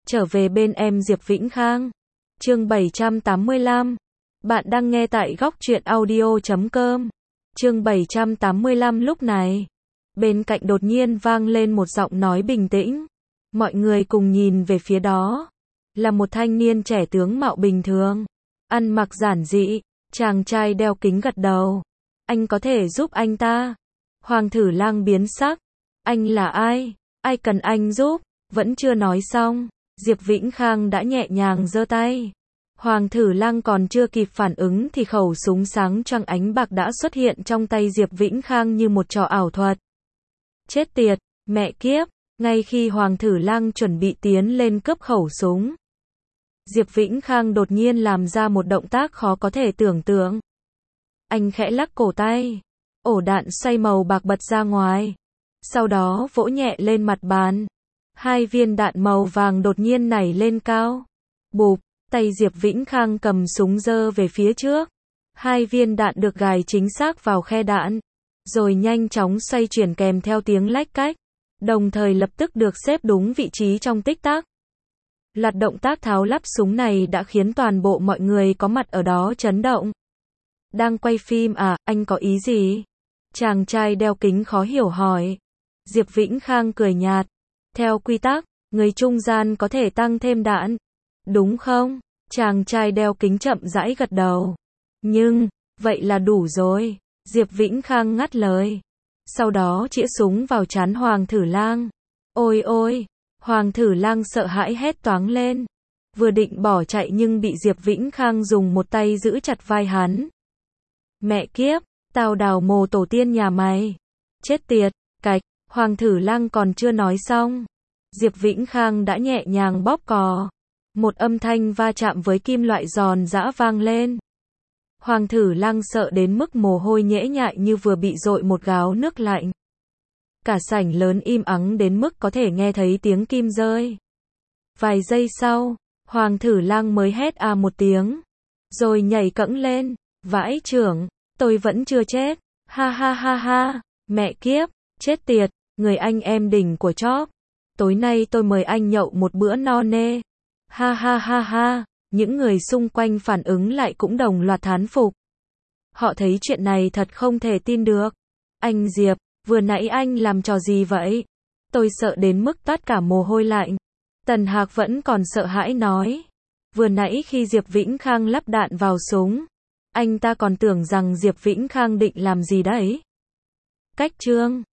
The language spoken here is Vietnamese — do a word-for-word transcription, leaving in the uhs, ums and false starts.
Trở về bên em Diệp Vĩnh Khang. Chương bảy trăm tám mươi lăm. Bạn đang nghe tại góc truyện audio chấm com. Chương bảy trăm tám mươi lăm. Lúc này, bên cạnh đột nhiên vang lên một giọng nói bình tĩnh. Mọi người cùng nhìn về phía đó. Là một thanh niên trẻ tướng mạo bình thường, ăn mặc giản dị. Chàng trai đeo kính gật đầu. Anh có thể giúp anh ta? Hoàng Thử Lang biến sắc. Anh là ai? Ai cần anh giúp? Vẫn chưa nói xong, Diệp Vĩnh Khang đã nhẹ nhàng giơ tay. Hoàng Thử Lang còn chưa kịp phản ứng thì khẩu súng sáng choang ánh bạc đã xuất hiện trong tay Diệp Vĩnh Khang như một trò ảo thuật. Chết tiệt, mẹ kiếp, ngay khi Hoàng Thử Lang chuẩn bị tiến lên cướp khẩu súng, Diệp Vĩnh Khang đột nhiên làm ra một động tác khó có thể tưởng tượng. Anh khẽ lắc cổ tay, ổ đạn xoay màu bạc bật ra ngoài. Sau đó vỗ nhẹ lên mặt bàn. Hai viên đạn màu vàng đột nhiên nảy lên cao. Bụp, tay Diệp Vĩnh Khang cầm súng giơ về phía trước. Hai viên đạn được gài chính xác vào khe đạn, rồi nhanh chóng xoay chuyển kèm theo tiếng lách cách, đồng thời lập tức được xếp đúng vị trí trong tích tắc. Loạt động tác tháo lắp súng này đã khiến toàn bộ mọi người có mặt ở đó chấn động. Đang quay phim à, anh có ý gì? Chàng trai đeo kính khó hiểu hỏi. Diệp Vĩnh Khang cười nhạt. Theo quy tắc, người trung gian có thể tăng thêm đạn. Đúng không? Chàng trai đeo kính chậm rãi gật đầu. Nhưng, vậy là đủ rồi. Diệp Vĩnh Khang ngắt lời. Sau đó chĩa súng vào trán Hoàng Thử Lang. Ôi ôi! Hoàng Thử Lang sợ hãi hét toáng lên. Vừa định bỏ chạy nhưng bị Diệp Vĩnh Khang dùng một tay giữ chặt vai hắn. Mẹ kiếp, tao đào mồ tổ tiên nhà mày. Chết tiệt, cạch, Hoàng Thử Lang còn chưa nói xong. Diệp Vĩnh Khang đã nhẹ nhàng bóp cò. Một âm thanh va chạm với kim loại giòn giã vang lên. Hoàng Thử Lang sợ đến mức mồ hôi nhễ nhại như vừa bị dội một gáo nước lạnh. Cả sảnh lớn im ắng đến mức có thể nghe thấy tiếng kim rơi. Vài giây sau, Hoàng Thử Lang mới hét à một tiếng, rồi nhảy cẫng lên. Vãi chưởng, tôi vẫn chưa chết. Ha ha ha ha, mẹ kiếp, chết tiệt, người anh em đỉnh của chóp. Tối nay tôi mời anh nhậu một bữa no nê. Ha ha ha ha, những người xung quanh phản ứng lại cũng đồng loạt thán phục. Họ thấy chuyện này thật không thể tin được. Anh Diệp, vừa nãy anh làm trò gì vậy? Tôi sợ đến mức toát cả mồ hôi lạnh. Tần Hạc vẫn còn sợ hãi nói. Vừa nãy khi Diệp Vĩnh Khang lắp đạn vào súng, anh ta còn tưởng rằng Diệp Vĩnh Khang định làm gì đấy. Cách chương